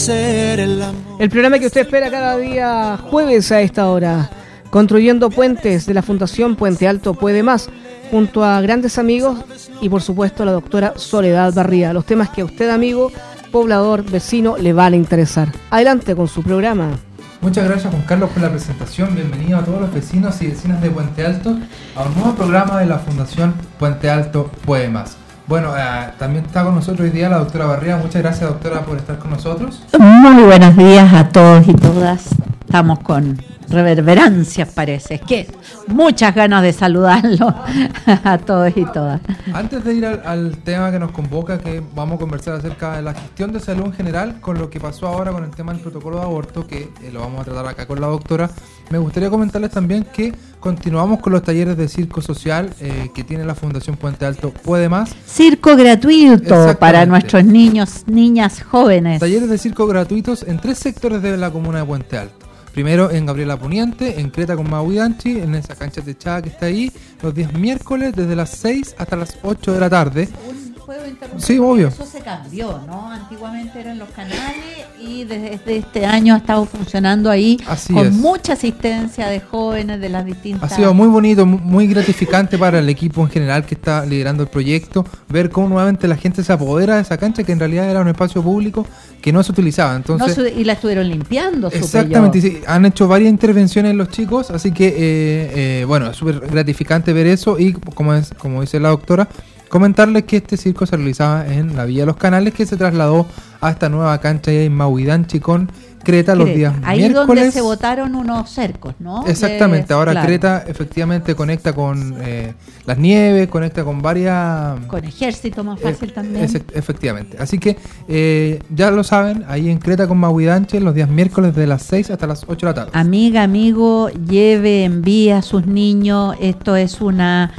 hacer el amor. El programa que usted espera cada día jueves a esta hora, construyendo puentes, de la Fundación Puente Alto Puede Más, junto a grandes amigos y por supuesto la doctora Soledad Barría. Los temas que a usted, amigo, poblador, vecino, le van a interesar. Adelante con su programa. Muchas gracias, Juan Carlos, por la presentación. Bienvenido a todos los vecinos y vecinas de Puente Alto a un nuevo programa de la Fundación Puente Alto Puede Más. Bueno, también está con nosotros hoy día la doctora Barría. Muchas gracias, doctora, por estar con nosotros. Muy buenos días a todos y todas. Estamos con reverberancias, parece. Es que muchas ganas de saludarlos a todos y todas. Antes de ir al tema que nos convoca, que vamos a conversar acerca de la gestión de salud en general, con lo que pasó ahora con el tema del protocolo de aborto, que lo vamos a tratar acá con la doctora, me gustaría comentarles también que continuamos con los talleres de circo social que tiene la Fundación Puente Alto Puede Más. Circo gratuito para nuestros niños, niñas, jóvenes. Talleres de circo gratuitos en 3 sectores de la comuna de Puente Alto. Primero en Gabriela Poniente, en Creta con Mahuidanchi, en esa cancha techada que está ahí, los días miércoles desde las 6 hasta las 8 de la tarde. ¿Puedo interrumpir? Sí, obvio. Eso se cambió, ¿no? Antiguamente eran los canales y desde este año ha estado funcionando ahí. Así con es. Mucha asistencia de jóvenes de las distintas... Ha sido muy bonito, muy gratificante para el equipo en general que está liderando el proyecto, ver cómo nuevamente la gente se apodera de esa cancha que en realidad era un espacio público que no se utilizaba. Entonces, y la estuvieron limpiando, exactamente, sí, han hecho varias intervenciones los chicos, así que bueno, es súper gratificante ver eso y como dice la doctora, comentarles que este circo se realizaba en la Villa de los Canales, que se trasladó a esta nueva cancha en Mahuidanchi con Creta los días ahí miércoles. Donde se botaron unos cercos, ¿no? Exactamente, ahora claro. Creta efectivamente conecta con las nieves, conecta con varias... Con Ejército más fácil también. Efectivamente, así que ya lo saben, ahí en Creta con Mahuidanchi los días miércoles de las 6 hasta las 8 de la tarde. Amiga, amigo, envíe a sus niños, esto es una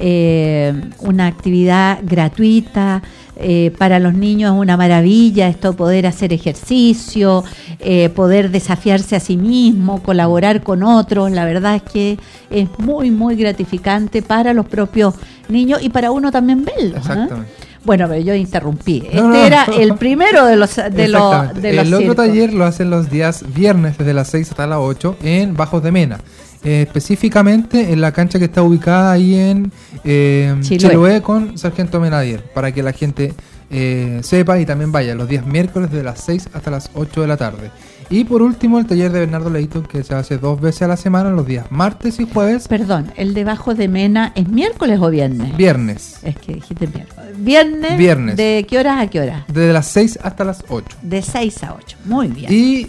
actividad gratuita. Para los niños es una maravilla esto, poder hacer ejercicio, poder desafiarse a sí mismo, colaborar con otros. La verdad es que es muy, muy gratificante para los propios niños y para uno también verlo. Exactamente. Bueno, pero yo interrumpí. Era el primero de los el otro circos. taller lo hacen los días viernes desde las 6 hasta las 8 en Bajos de Mena. Específicamente en la cancha que está ubicada ahí en Chiloé con Sargento Menadier, para que la gente sepa y también vaya los días miércoles de las 6 hasta las 8 de la tarde. Y por último el taller de Bernardo Leito, que se hace 2 veces a la semana, los días martes y jueves. Perdón, ¿el de Bajos de Mena es miércoles o viernes? Viernes. Es que dijiste miércoles. Viernes. ¿De qué horas a qué horas? Desde las 6 hasta las 8. De 6 a 8, muy bien. Y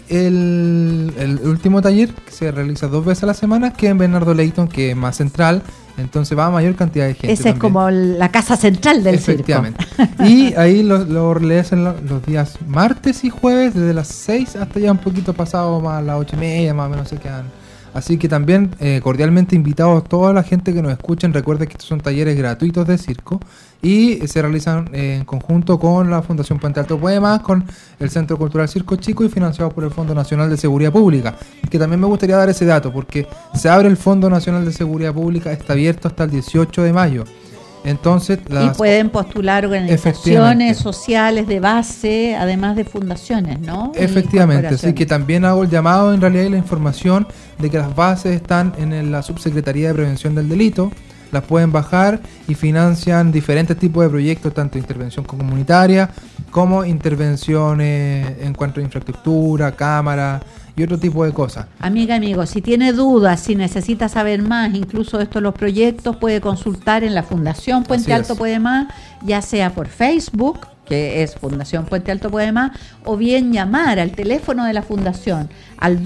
el último taller que se realiza 2 veces a la semana, que en Bernardo Leighton, que es más central, entonces va a mayor cantidad de gente. Esa es como la casa central del efectivamente. circo. Y ahí lo realizan los días martes y jueves, desde las 6 hasta ya un poquito pasado más las 8:30, más o menos se quedan. Así que también cordialmente invitados a toda la gente que nos escuchen. Recuerden que estos son talleres gratuitos de circo y se realizan en conjunto con la Fundación Puente Alto Puede Más, con el Centro Cultural Circo Chico y financiados por el Fondo Nacional de Seguridad Pública. Que también me gustaría dar ese dato porque se abre el Fondo Nacional de Seguridad Pública, está abierto hasta el 18 de mayo. Entonces, y pueden postular organizaciones sociales de base, además de fundaciones, ¿no? Efectivamente, así que también hago el llamado en realidad y la información de que las bases están en la Subsecretaría de Prevención del Delito, las pueden bajar y financian diferentes tipos de proyectos, tanto intervención comunitaria como intervenciones en cuanto a infraestructura, cámara y otro tipo de cosas. Amigo, si tiene dudas, si necesita saber más, incluso de los proyectos, puede consultar en la Fundación Puente Alto Puede Más, ya sea por Facebook, que es Fundación Puente Alto Puede Más, o bien llamar al teléfono de la Fundación al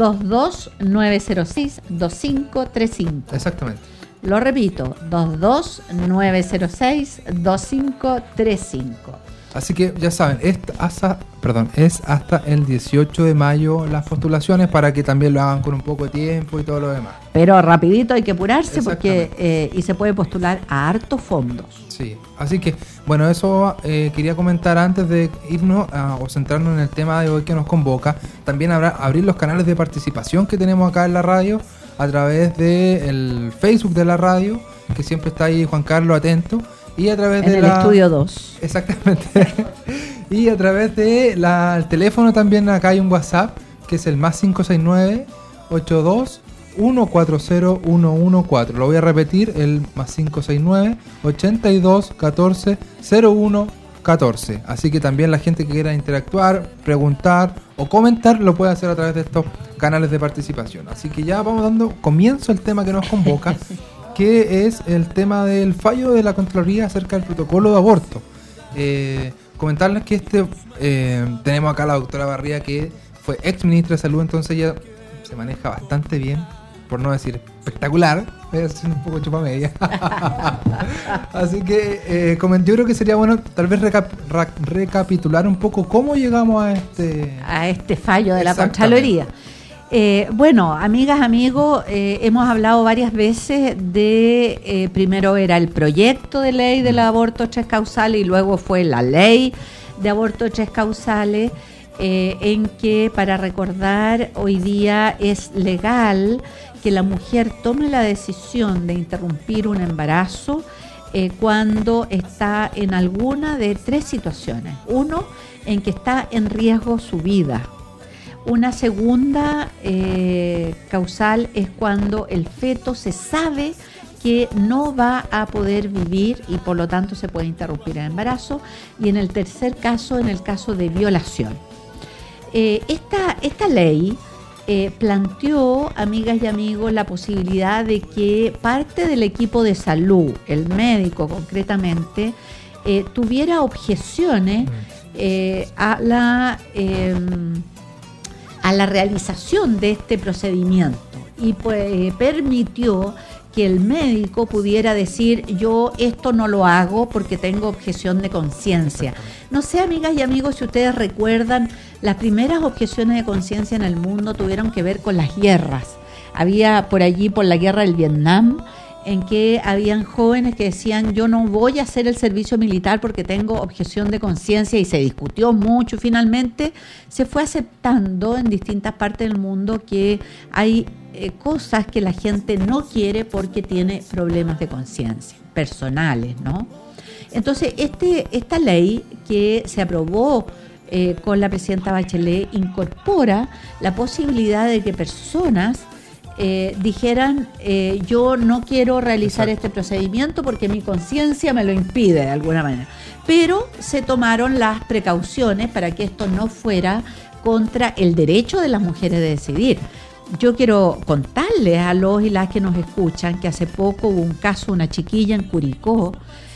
22-906-2535. Exactamente. Lo repito, 22-906-2535. Así que ya saben, es hasta el 18 de mayo las postulaciones, para que también lo hagan con un poco de tiempo y todo lo demás. Pero rapidito hay que apurarse porque y se puede postular a hartos fondos. Sí, así que bueno, eso quería comentar antes de irnos o centrarnos en el tema de hoy que nos convoca. También abrir los canales de participación que tenemos acá en la radio a través del Facebook de la radio, que siempre está ahí Juan Carlos atento. Y a través del estudio 2. Exactamente. Y a través de el teléfono también acá hay un WhatsApp, que es el más 569-82-140-114. Lo voy a repetir, el más 569-82-14-0114. Así que también la gente que quiera interactuar, preguntar o comentar, lo puede hacer a través de estos canales de participación. Así que ya vamos dando comienzo al tema que nos convoca, que es el tema del fallo de la Contraloría acerca del protocolo de aborto. Comentarles que tenemos acá a la doctora Barría, que fue ex ministra de Salud, entonces ella se maneja bastante bien, por no decir espectacular. Voy a hacer un poco chupamedia. Así que yo creo que sería bueno tal vez recapitular un poco cómo llegamos a este fallo de la Contraloría. Bueno, amigas, amigos, hemos hablado varias veces de, primero era el proyecto de ley del aborto tres causales y luego fue la ley de aborto tres causales, en que, para recordar, hoy día es legal que la mujer tome la decisión de interrumpir un embarazo cuando está en alguna de tres situaciones. Uno, en que está en riesgo su vida. Una segunda causal es cuando el feto se sabe que no va a poder vivir y por lo tanto se puede interrumpir el embarazo. Y en el tercer caso, en el caso de violación. Esta ley planteó, amigas y amigos, la posibilidad de que parte del equipo de salud, el médico concretamente, tuviera objeciones a la realización de este procedimiento y pues permitió que el médico pudiera decir: yo esto no lo hago porque tengo objeción de conciencia. No sé, amigas y amigos, si ustedes recuerdan, las primeras objeciones de conciencia en el mundo tuvieron que ver con las guerras. Había por allí, por la guerra del Vietnam, en que habían jóvenes que decían: yo no voy a hacer el servicio militar porque tengo objeción de conciencia, y se discutió mucho y finalmente se fue aceptando en distintas partes del mundo que hay cosas que la gente no quiere porque tiene problemas de conciencia personales, ¿no? Entonces esta ley que se aprobó con la presidenta Bachelet incorpora la posibilidad de que personas dijeran: yo no quiero realizar este procedimiento porque mi conciencia me lo impide de alguna manera. Pero se tomaron las precauciones para que esto no fuera contra el derecho de las mujeres de decidir. Yo quiero contarles a los y las que nos escuchan que hace poco hubo un caso, una chiquilla en Curicó,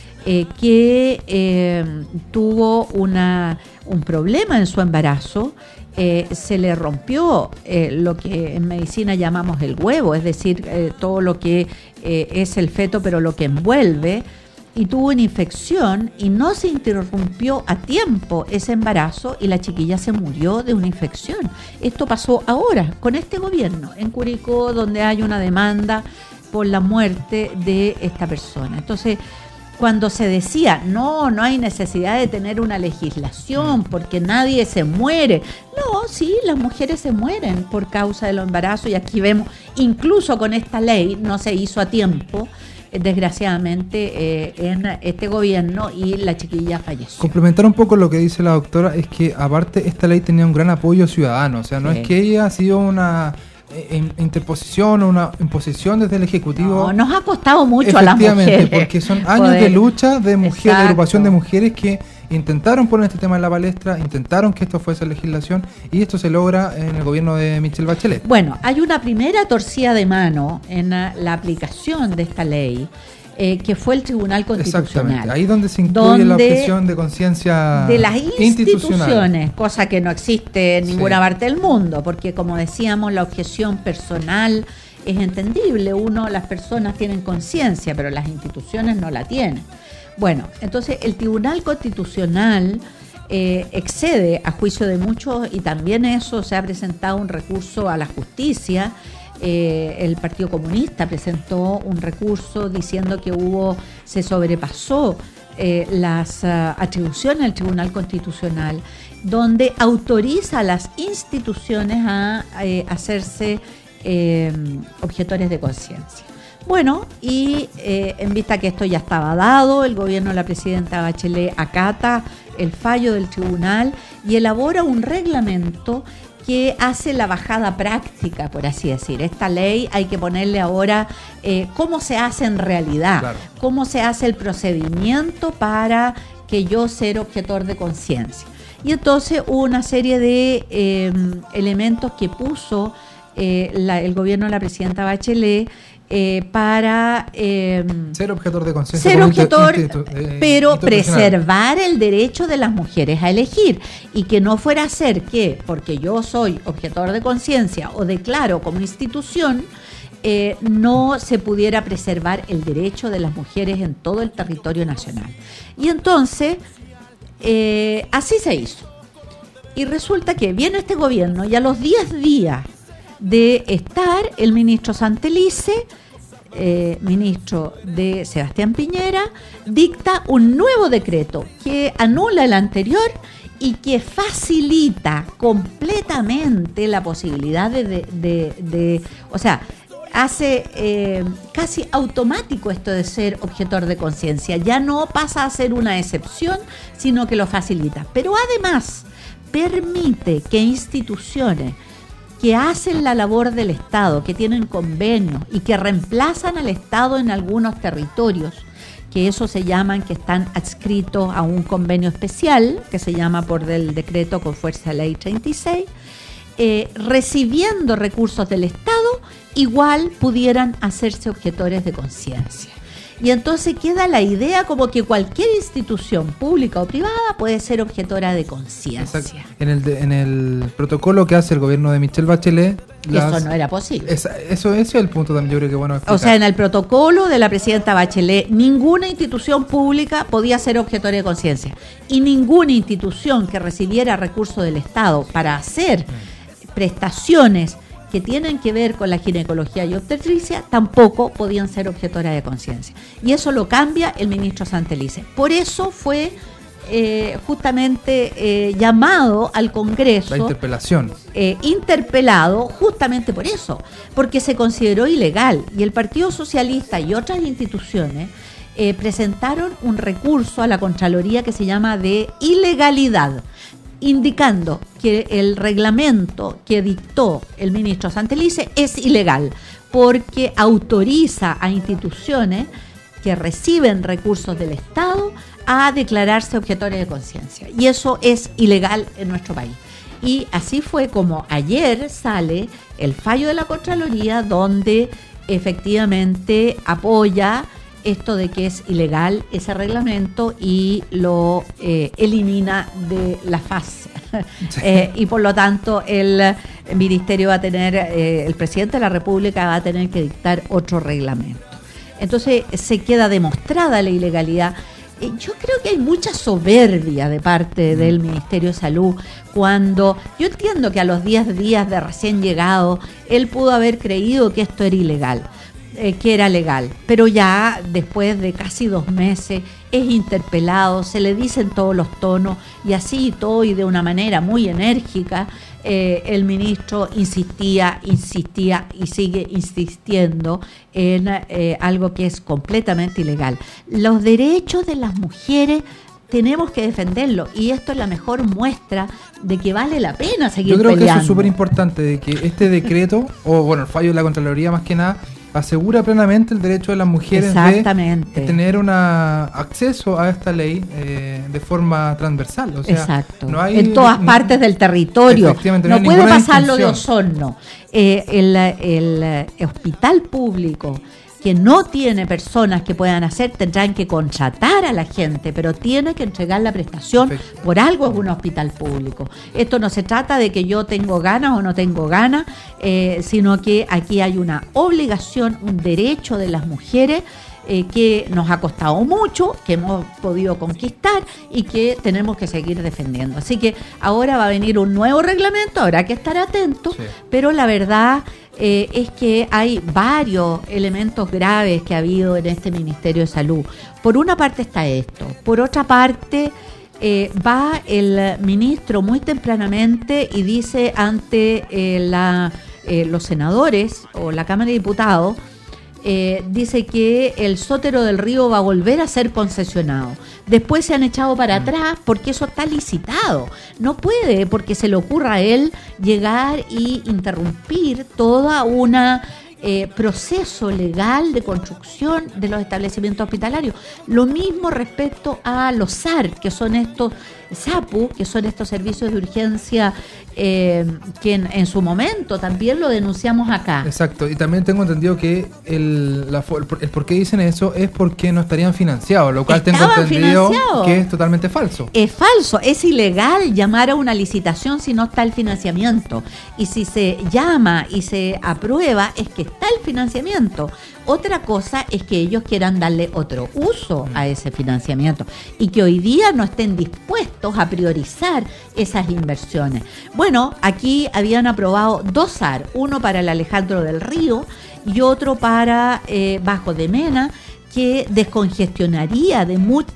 que tuvo un problema en su embarazo. Se le rompió lo que en medicina llamamos el huevo, es decir, todo lo que es el feto, pero lo que envuelve, y tuvo una infección y no se interrumpió a tiempo ese embarazo y la chiquilla se murió de una infección. Esto pasó ahora con este gobierno en Curicó, donde hay una demanda por la muerte de esta persona. Entonces, cuando se decía: no hay necesidad de tener una legislación porque nadie se muere. No, sí, las mujeres se mueren por causa del embarazo, y aquí vemos, incluso con esta ley no se hizo a tiempo, desgraciadamente, en este gobierno, y la chiquilla falleció. Complementar un poco lo que dice la doctora, es que aparte esta ley tenía un gran apoyo ciudadano, o sea, no es que ella ha sido una interposición o una imposición desde el Ejecutivo. No, nos ha costado mucho a las mujeres. Porque son años de lucha de mujeres, de agrupación de mujeres que intentaron poner este tema en la palestra, intentaron que esto fuese legislación, y esto se logra en el gobierno de Michelle Bachelet. Bueno, hay una primera torcida de mano en la aplicación de esta ley, que fue el Tribunal Constitucional. Exactamente, ahí donde se incluye la objeción de conciencia de las instituciones, cosa que no existe en ninguna parte del mundo, porque, como decíamos, la objeción personal es entendible. Las personas tienen conciencia, pero las instituciones no la tienen. Bueno, entonces el Tribunal Constitucional excede a juicio de muchos, y también eso se ha presentado un recurso a la justicia. El Partido Comunista presentó un recurso diciendo que se sobrepasó las atribuciones del Tribunal Constitucional, donde autoriza a las instituciones a hacerse objetores de conciencia. Bueno, y en vista que esto ya estaba dado, el gobierno de la presidenta Bachelet acata el fallo del tribunal y elabora un reglamento que hace la bajada práctica, por así decir. Esta ley hay que ponerle ahora cómo se hace en realidad, claro, cómo se hace el procedimiento para que yo sea objetor de conciencia. Y entonces hubo una serie de elementos que puso el gobierno de la presidenta Bachelet para ser objetor de conciencia, ser objetor, pero preservar el derecho de las mujeres a elegir, y que no fuera a ser que porque yo soy objetor de conciencia o declaro como institución no se pudiera preservar el derecho de las mujeres en todo el territorio nacional. Y entonces así se hizo, y resulta que viene este gobierno y a los 10 días de estar el ministro Santelice, ministro de Sebastián Piñera, dicta un nuevo decreto que anula el anterior y que facilita completamente la posibilidad o sea, hace casi automático esto de ser objetor de conciencia. Ya no pasa a ser una excepción, sino que lo facilita. Pero además permite que instituciones que hacen la labor del Estado, que tienen convenios y que reemplazan al Estado en algunos territorios, que eso se llaman, que están adscritos a un convenio especial, que se llama por del decreto con fuerza de ley 36, recibiendo recursos del Estado, igual pudieran hacerse objetores de conciencia. Y entonces queda la idea como que cualquier institución pública o privada puede ser objetora de conciencia. En el protocolo que hace el gobierno de Michelle Bachelet, eso no era posible. Eso es el punto también, yo creo que bueno explicar. O sea, en el protocolo de la presidenta Bachelet, ninguna institución pública podía ser objetora de conciencia, y ninguna institución que recibiera recursos del Estado para hacer prestaciones que tienen que ver con la ginecología y obstetricia tampoco podían ser objetora de conciencia. Y eso lo cambia el ministro Santelice. Por eso fue justamente llamado al Congreso. La interpelación. Interpelado justamente por eso, porque se consideró ilegal. Y el Partido Socialista y otras instituciones presentaron un recurso a la Contraloría que se llama de ilegalidad, indicando que el reglamento que dictó el ministro Santelice es ilegal, porque autoriza a instituciones que reciben recursos del Estado a declararse objetores de conciencia. Y eso es ilegal en nuestro país. Y así fue como ayer sale el fallo de la Contraloría, donde efectivamente apoya esto de que es ilegal ese reglamento y lo elimina de la faz. Y por lo tanto el ministerio va a tener, el presidente de la República va a tener que dictar otro reglamento. Entonces se queda demostrada la ilegalidad. Yo creo que hay mucha soberbia de parte del Ministerio de Salud cuando yo entiendo que a los 10 días de recién llegado él pudo haber creído que esto era ilegal, que era legal, pero ya después de casi 2 meses es interpelado, se le dicen todos los tonos y así y todo, y de una manera muy enérgica el ministro insistía y sigue insistiendo en algo que es completamente ilegal. Los derechos de las mujeres tenemos que defenderlo, y esto es la mejor muestra de que vale la pena seguir peleando. Yo creo que eso es súper importante, de que este decreto, o bueno, el fallo de la Contraloría más que nada, asegura plenamente el derecho de las mujeres de tener acceso a esta ley de forma transversal. O sea, exacto. No hay, en todas partes del territorio. No puede pasarlo de Osorno. El hospital público que no tiene personas que puedan hacer, tendrán que contratar a la gente, pero tiene que entregar la prestación. Perfecto. Por algo es un hospital público. Esto no se trata de que yo tengo ganas o no tengo ganas, sino que aquí hay una obligación, un derecho de las mujeres que nos ha costado mucho, que hemos podido conquistar y que tenemos que seguir defendiendo. Así que ahora va a venir un nuevo reglamento, habrá que estar atentos, sí. Pero la verdad es que hay varios elementos graves que ha habido en este Ministerio de Salud. Por una parte está esto, por otra parte va el ministro muy tempranamente y dice ante los senadores o la Cámara de Diputados dice que el Sotero del Río va a volver a ser concesionado. Después se han echado para atrás porque eso está licitado. No puede, porque se le ocurra a él llegar y interrumpir toda una proceso legal de construcción de los establecimientos hospitalarios. Lo mismo respecto a los SAR, que son estos SAPU, que son estos servicios de urgencia que en su momento también lo denunciamos acá. Exacto, y también tengo entendido que el por qué dicen eso es porque no estarían financiados, lo cual tengo entendido que es totalmente falso. Es falso, es ilegal llamar a una licitación si no está el financiamiento. Y si se llama y se aprueba es que está el financiamiento. Otra cosa es que ellos quieran darle otro uso a ese financiamiento y que hoy día no estén dispuestos a priorizar esas inversiones. Bueno, aquí habían aprobado 2 SAR, uno para el Alejandro del Río y otro para Bajo de Mena, que descongestionaría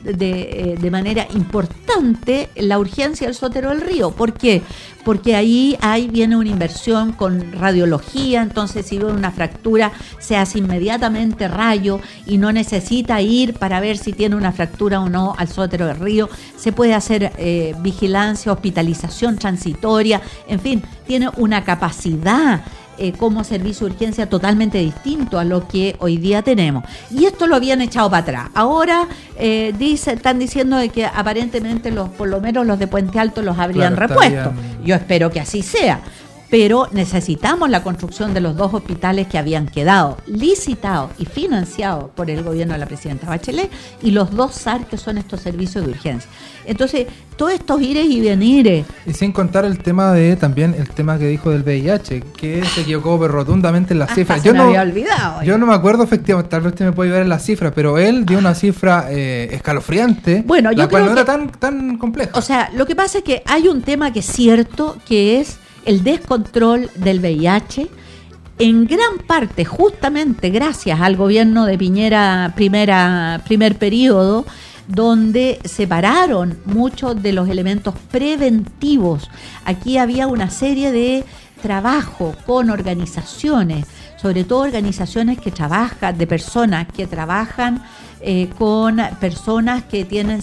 de manera importante la urgencia del Sotero del Río. ¿Por qué? Porque ahí viene una inversión con radiología, entonces si ve una fractura se hace inmediatamente rayo y no necesita ir para ver si tiene una fractura o no al Sotero del Río. Se puede hacer vigilancia, hospitalización transitoria, en fin, tiene una capacidad como servicio de urgencia totalmente distinto a lo que hoy día tenemos. Y esto lo habían echado para atrás. Ahora están diciendo de que aparentemente por lo menos los de Puente Alto los habrían repuesto. Yo espero que así sea. Pero necesitamos la construcción de los 2 hospitales que habían quedado licitados y financiados por el gobierno de la presidenta Bachelet y los 2 SAR, que son estos servicios de urgencia. Entonces, todos estos ires y venires. Y sin contar también el tema que dijo del VIH, que se equivocó rotundamente en las cifras. Yo no había olvidado. Yo no me acuerdo efectivamente, tal vez usted me puede ayudar en las cifras, pero él dio una cifra escalofriante, bueno, la cual no era tan compleja. O sea, lo que pasa es que hay un tema que es cierto, que es el descontrol del VIH, en gran parte justamente gracias al gobierno de Piñera primer periodo, donde separaron muchos de los elementos preventivos. Aquí había una serie de trabajo con organizaciones, sobre todo organizaciones que trabajan, de personas que trabajan con personas que tienen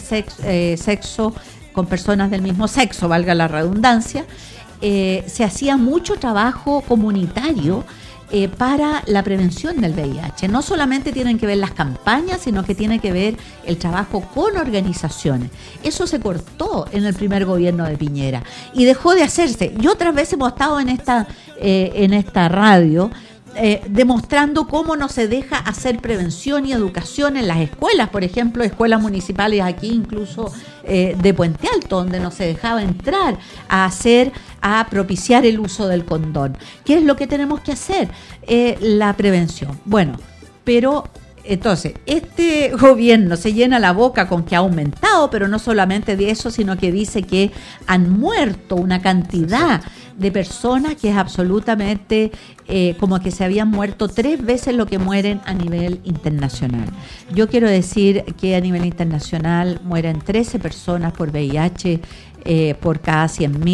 sexo con personas del mismo sexo, valga la redundancia. Se hacía mucho trabajo comunitario para la prevención del VIH. No solamente tienen que ver las campañas, sino que tiene que ver el trabajo con organizaciones. Eso se cortó en el primer gobierno de Piñera y dejó de hacerse. Y otras veces hemos estado en esta radio demostrando cómo no se deja hacer prevención y educación en las escuelas, por ejemplo, escuelas municipales aquí, incluso de Puente Alto, donde no se dejaba entrar a propiciar el uso del condón. ¿Qué es lo que tenemos que hacer? La prevención. Bueno, pero entonces, este gobierno se llena la boca con que ha aumentado, pero no solamente de eso, sino que dice que han muerto una cantidad de personas que es absolutamente como que se habían muerto 3 veces lo que mueren a nivel internacional. Yo quiero decir que a nivel internacional mueren 13 personas por VIH por cada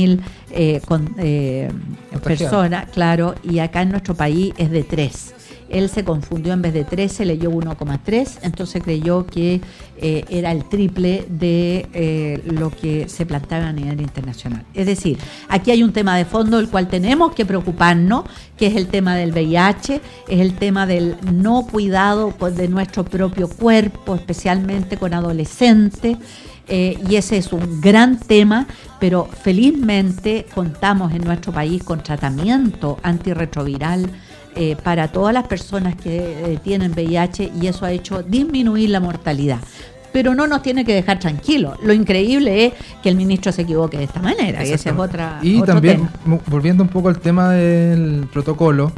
100.000 personas, claro, y acá en nuestro país es de 3. Él se confundió, en vez de 13 leyó 1,3, entonces creyó que era el triple de lo que se planteaba a nivel internacional. Es decir, aquí hay un tema de fondo del cual tenemos que preocuparnos, que es el tema del VIH, es el tema del no cuidado de nuestro propio cuerpo, especialmente con adolescentes. Y ese es un gran tema, pero felizmente contamos en nuestro país con tratamiento antirretroviral para todas las personas que tienen VIH, y eso ha hecho disminuir la mortalidad. Pero no nos tiene que dejar tranquilos. Lo increíble es que el ministro se equivoque de esta manera, y ese es otro también, tema. Volviendo un poco al tema del protocolo,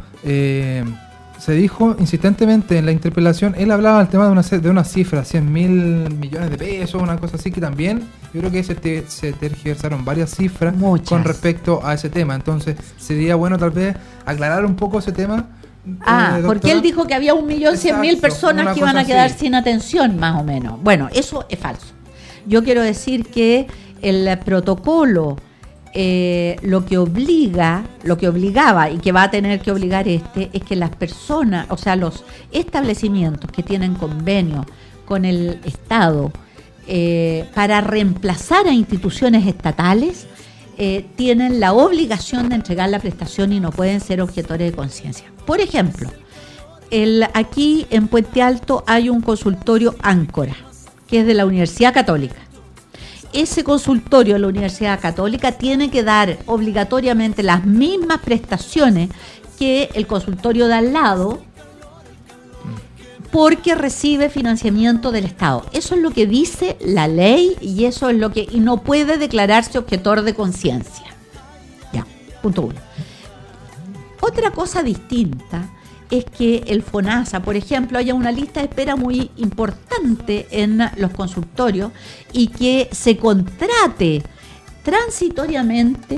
se dijo insistentemente en la interpelación, él hablaba del tema de una cifra, 100.000 millones de pesos, una cosa así, que también yo creo que se tergiversaron varias cifras. Muchas. Con respecto a ese tema. Entonces sería bueno tal vez aclarar un poco ese tema. Porque él dijo que había 1.100.000 personas que iban a quedar sin atención, más o menos. Bueno, eso es falso. Yo quiero decir que el protocolo lo que obligaba y que va a tener que obligar es que las personas, o sea, los establecimientos que tienen convenio con el Estado para reemplazar a instituciones estatales, tienen la obligación de entregar la prestación y no pueden ser objetores de conciencia. Por ejemplo, aquí en Puente Alto hay un consultorio Áncora, que es de la Universidad Católica. Ese consultorio de la Universidad Católica tiene que dar obligatoriamente las mismas prestaciones que el consultorio de al lado, porque recibe financiamiento del Estado. Eso es lo que dice la ley y eso es y no puede declararse objetor de conciencia. Ya, punto 1. Otra cosa distinta es que el FONASA, por ejemplo, haya una lista de espera muy importante en los consultorios y que se contrate transitoriamente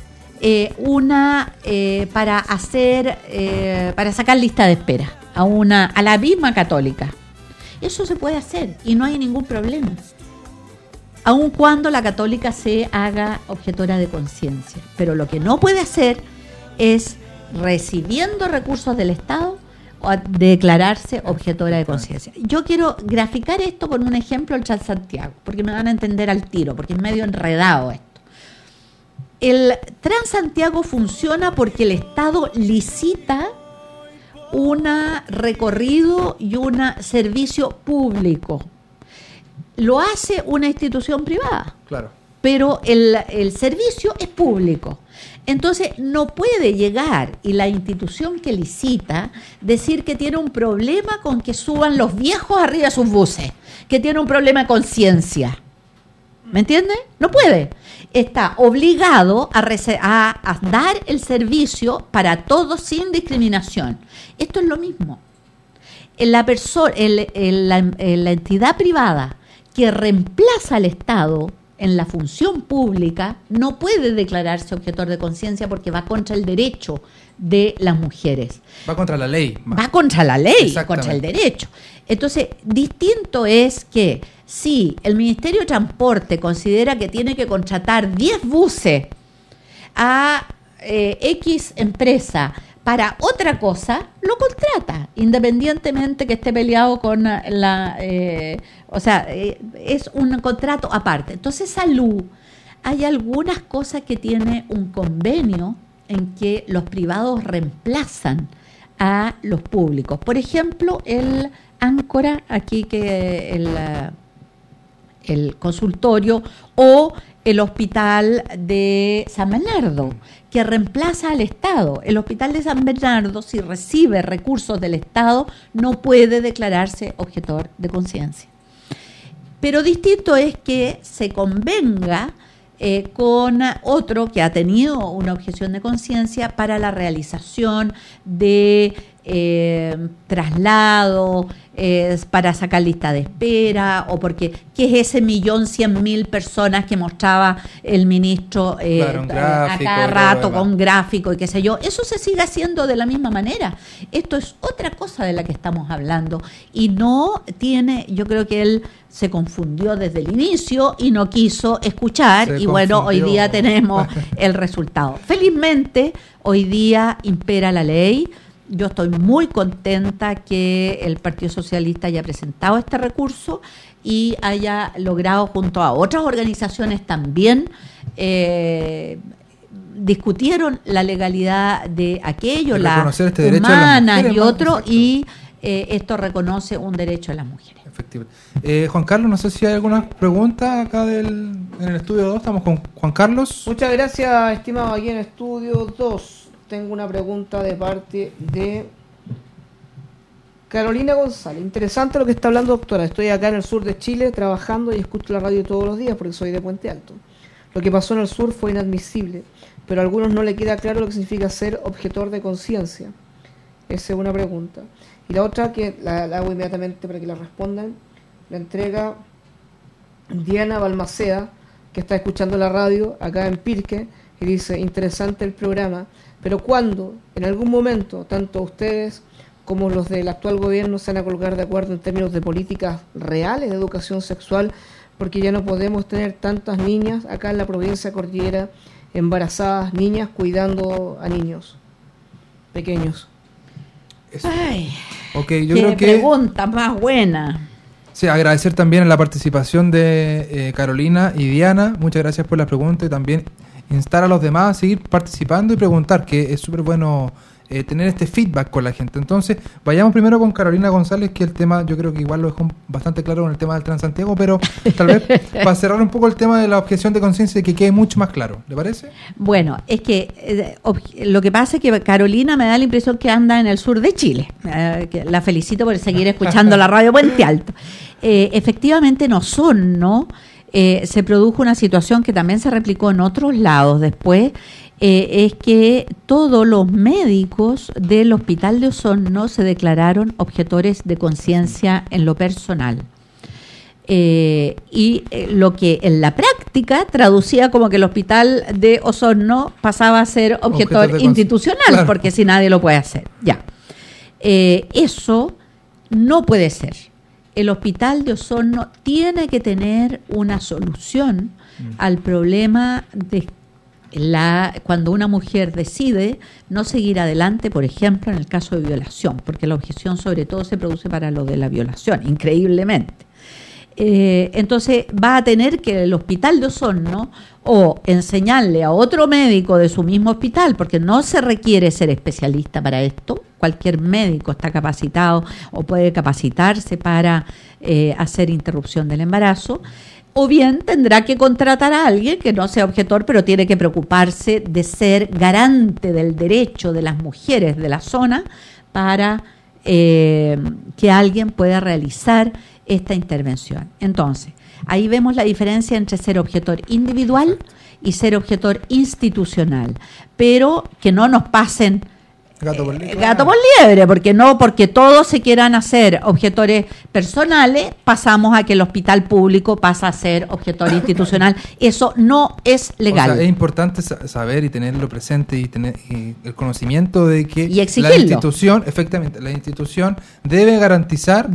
para sacar lista de espera a la misma católica. Eso se puede hacer y no hay ningún problema, aun cuando la católica se haga objetora de conciencia. Pero lo que no puede hacer es, recibiendo recursos del Estado, declararse objetora de conciencia. Yo quiero graficar esto con un ejemplo del Transantiago, porque me van a entender al tiro, porque es medio enredado esto. El Transantiago funciona porque el Estado licita un recorrido y un servicio público. Lo hace una institución privada. Claro. Pero el servicio es público. Entonces no puede llegar y la institución que licita decir que tiene un problema con que suban los viejos arriba de sus buses, que tiene un problema de conciencia. ¿Me entiende? No puede. Está obligado a dar el servicio para todos sin discriminación. Esto es lo mismo. La entidad privada que reemplaza al Estado en la función pública no puede declararse objetor de conciencia porque va contra el derecho de las mujeres. Va contra la ley. Va contra la ley, contra el derecho. Entonces, distinto es que si el Ministerio de Transporte considera que tiene que contratar 10 buses a X empresa para otra cosa, lo contrata, independientemente que esté peleado con es un contrato aparte. Entonces, salud, hay algunas cosas que tiene un convenio en que los privados reemplazan a los públicos. Por ejemplo, el Áncora, aquí que el consultorio, o el hospital de San Bernardo, que reemplaza al Estado. El hospital de San Bernardo, si recibe recursos del Estado, no puede declararse objetor de conciencia. Pero distinto es que se convenga con otro que ha tenido una objeción de conciencia para la realización de traslado, para sacar lista de espera, o porque ¿qué es ese 1.100.000 personas que mostraba el ministro a cada rato con gráfico y qué sé yo? Eso se sigue haciendo de la misma manera. Esto es otra cosa de la que estamos hablando y no tiene, yo creo que él se confundió desde el inicio y no quiso escuchar y bueno, hoy día tenemos el resultado. Felizmente, hoy día impera la ley. Yo estoy muy contenta que el Partido Socialista haya presentado este recurso y haya logrado, junto a otras organizaciones también, discutieron la legalidad de aquello, la humana y otro, y esto reconoce un derecho a las mujeres. Efectivamente. Juan Carlos, no sé si hay alguna pregunta acá en el estudio 2. Estamos con Juan Carlos. Muchas gracias, estimado, aquí en estudio 2. Tengo una pregunta de parte de Carolina González. Interesante lo que está hablando, doctora. Estoy acá en el sur de Chile trabajando y escucho la radio todos los días porque soy de Puente Alto. Lo que pasó en el sur fue inadmisible, pero a algunos no le queda claro lo que significa ser objetor de conciencia. Esa es una pregunta. Y la otra, que la hago inmediatamente para que la respondan, la entrega Diana Balmaceda, que está escuchando la radio acá en Pirque, y dice: interesante el programa, pero cuando en algún momento tanto ustedes como los del actual gobierno se van a colocar de acuerdo en términos de políticas reales de educación sexual, porque ya no podemos tener tantas niñas acá en la provincia de Cordillera embarazadas, niñas cuidando a niños pequeños. Ay, Okay, yo qué creo que pregunta más buena. sí, agradecer también la participación de Carolina y Diana. Muchas gracias por la pregunta y también instar a los demás a seguir participando y preguntar, que es súper bueno tener este feedback con la gente. Entonces, vayamos primero con Carolina González, que el tema, yo creo que igual lo dejó bastante claro con el tema del Transantiago, pero tal vez para cerrar un poco el tema de la objeción de conciencia y que quede mucho más claro. ¿Le parece? Bueno, es que lo que pasa es que Carolina me da la impresión que anda en el sur de Chile. Que la felicito por seguir escuchando la radio Puente Alto. Efectivamente, en Osorno se produjo una situación que también se replicó en otros lados después. Es que todos los médicos del hospital de Osorno se declararon objetores de conciencia en lo personal. Lo que en la práctica traducía como que el hospital de Osorno pasaba a ser objetor institucional, claro, porque si nadie lo puede hacer. Ya. Eso no puede ser. El hospital de Osorno tiene que tener una solución al problema de cuando una mujer decide no seguir adelante, por ejemplo, en el caso de violación, porque la objeción sobre todo se produce para lo de la violación, increíblemente. Entonces va a tener que el hospital de Osorno o enseñarle a otro médico de su mismo hospital, porque no se requiere ser especialista para esto, cualquier médico está capacitado o puede capacitarse para hacer interrupción del embarazo, o bien tendrá que contratar a alguien que no sea objetor, pero tiene que preocuparse de ser garante del derecho de las mujeres de la zona para que alguien pueda realizar esta intervención. Entonces, ahí vemos la diferencia entre ser objetor individual y ser objetor institucional, pero que no nos pasen gato por liebre, porque todos se quieran hacer objetores personales, pasamos a que el hospital público pasa a ser objetor institucional. Eso no es legal. O sea, es importante saber y tenerlo presente y tener el conocimiento de que la institución, efectivamente, la institución debe garantizar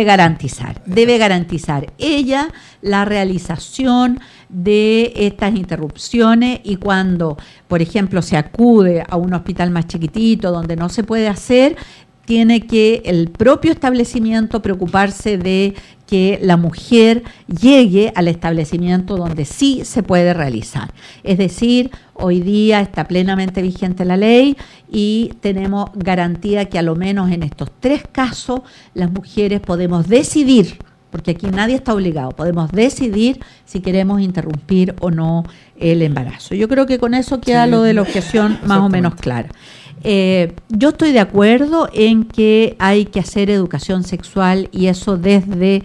ella la realización de estas interrupciones, y cuando, por ejemplo, se acude a un hospital más chiquitito donde no se puede hacer, tiene que el propio establecimiento preocuparse de que la mujer llegue al establecimiento donde sí se puede realizar. Es decir, hoy día está plenamente vigente la ley y tenemos garantía que a lo menos en estos 3 casos las mujeres podemos decidir, porque aquí nadie está obligado, podemos decidir si queremos interrumpir o no el embarazo. Yo creo que con eso queda lo de la objeción más o menos clara. Yo estoy de acuerdo en que hay que hacer educación sexual, y eso desde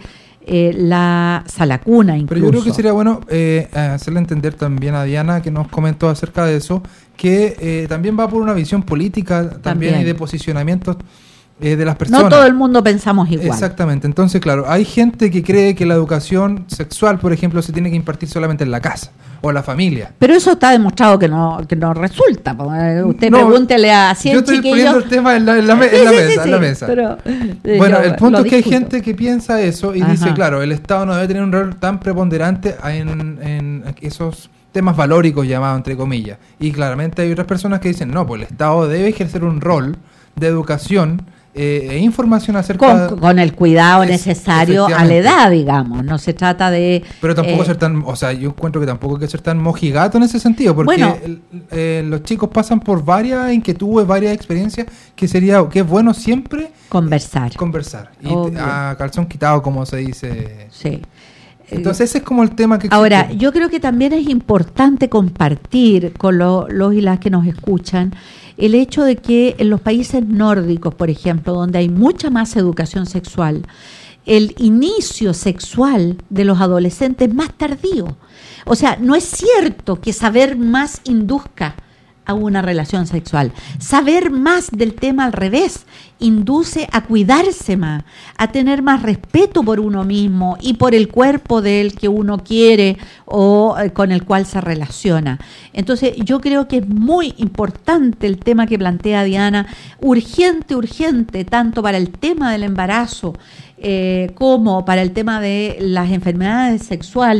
la sala cuna incluso. Pero yo creo que sería bueno hacerle entender también a Diana, que nos comentó acerca de eso, que también va por una visión política también y de posicionamientos de las personas. No todo el mundo pensamos igual. Exactamente. Entonces, claro, hay gente que cree que la educación sexual, por ejemplo, se tiene que impartir solamente en la casa o en la familia. Pero eso está demostrado que no resulta. Usted pregúntele a 100 yo estoy chiquillos. Poniendo el tema en la mesa. Pero, bueno, el punto es que hay gente que piensa eso y dice, claro, el Estado no debe tener un rol tan preponderante en esos temas valóricos llamados, entre comillas. Y claramente hay otras personas que dicen, no, pues el Estado debe ejercer un rol de educación e información acerca con el cuidado necesario a la edad, digamos. No se trata de... Pero tampoco ser tan... O sea, yo encuentro que tampoco hay que ser tan mojigato en ese sentido, porque los chicos pasan por varias inquietudes, varias experiencias, que es bueno siempre... Conversar. Y a calzón quitado, como se dice. Sí. Entonces ese es como el tema que... Ahora, yo creo que también es importante compartir con los y las que nos escuchan el hecho de que en los países nórdicos, por ejemplo, donde hay mucha más educación sexual, el inicio sexual de los adolescentes es más tardío. O sea, no es cierto que saber más induzca a una relación sexual. Saber más del tema al revés induce a cuidarse más, a tener más respeto por uno mismo y por el cuerpo del que uno quiere o con el cual se relaciona. Entonces yo creo que es muy importante el tema que plantea Diana, urgente, tanto para el tema del embarazo como para el tema de las enfermedades sexuales,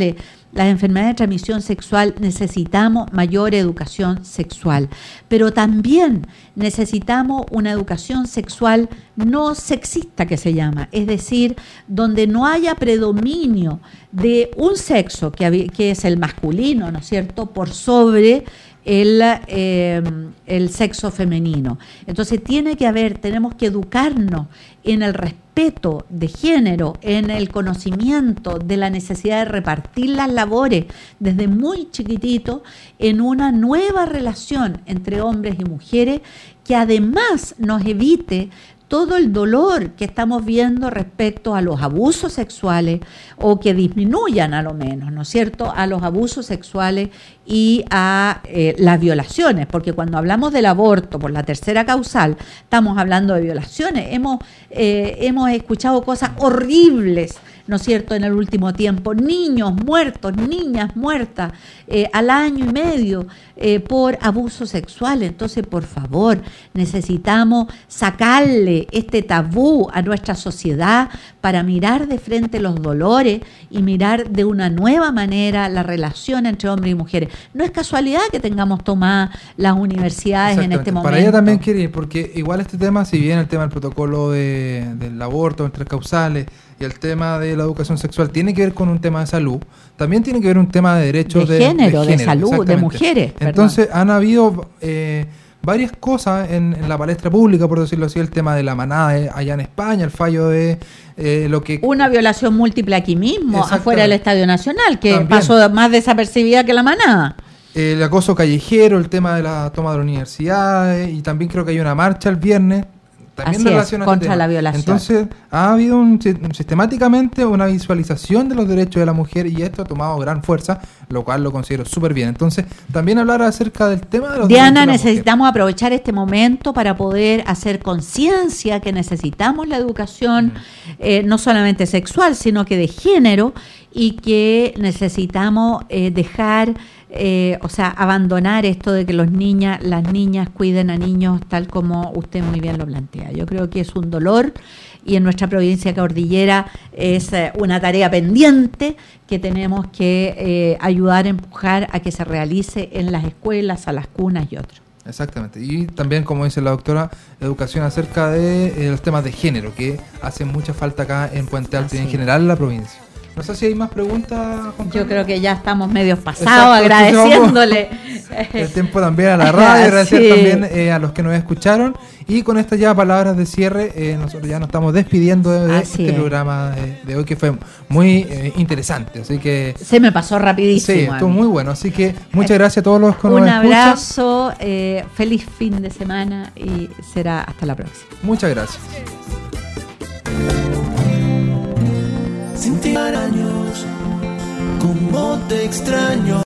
las enfermedades de transmisión sexual necesitamos mayor educación sexual, pero también necesitamos una educación sexual no sexista, que se llama, es decir, donde no haya predominio de un sexo que es el masculino, ¿no es cierto?, por sobre el sexo femenino. Entonces tenemos que educarnos en el respeto de género, en el conocimiento de la necesidad de repartir las labores desde muy chiquitito, en una nueva relación entre hombres y mujeres que además nos evite todo el dolor que estamos viendo respecto a los abusos sexuales, o que disminuyan a lo menos, ¿no es cierto?, a los abusos sexuales y a las violaciones, porque cuando hablamos del aborto por la tercera causal, estamos hablando de violaciones. Hemos escuchado cosas horribles, ¿no es cierto?, en el último tiempo, niños muertos, niñas muertas al año y medio por abuso sexual. Entonces, por favor, necesitamos sacarle este tabú a nuestra sociedad para mirar de frente los dolores y mirar de una nueva manera la relación entre hombres y mujeres. No es casualidad que tengamos tomadas las universidades en este momento. Para ella también quería ir, porque igual este tema, si bien el tema del protocolo del aborto entre causales y el tema de la educación sexual tiene que ver con un tema de salud, también tiene que ver un tema de derechos de género, de salud, de mujeres. Entonces han habido varias cosas en la palestra pública, por decirlo así, el tema de la manada allá en España, el fallo de lo que... Una violación múltiple aquí mismo, afuera del Estadio Nacional, que también pasó más desapercibida que la manada. El acoso callejero, el tema de la toma de las universidades, y también creo que hay una marcha el viernes también relaciona contra la violación. Entonces ha habido sistemáticamente una visualización de los derechos de la mujer, y esto ha tomado gran fuerza, lo cual lo considero súper bien. Entonces también hablar acerca del tema de los Diana, necesitamos aprovechar este momento para poder hacer conciencia que necesitamos la educación no solamente sexual, sino que de género, y que necesitamos dejar abandonar esto de que las niñas cuiden a niños, tal como usted muy bien lo plantea. Yo creo que es un dolor, y en nuestra provincia cordillera es una tarea pendiente que tenemos que ayudar a empujar a que se realice en las escuelas, a las cunas y otros. Exactamente, y también, como dice la doctora, educación acerca de los temas de género, que hacen mucha falta acá en Puente Alto y en general en la provincia. No sé si hay más preguntas, Juan. Yo creo que ya estamos medios pasados. Exacto, agradeciéndole el tiempo también a la radio, agradecer también a los que nos escucharon, y con estas ya palabras de cierre nosotros ya nos estamos despidiendo de este programa de hoy, que fue muy interesante, así que se me pasó rapidísimo. Sí, estuvo muy bueno, así que muchas gracias a todos los que nos escuchan. Un abrazo, feliz fin de semana, y será hasta la próxima. Muchas gracias. Sin ti años, como te extraño.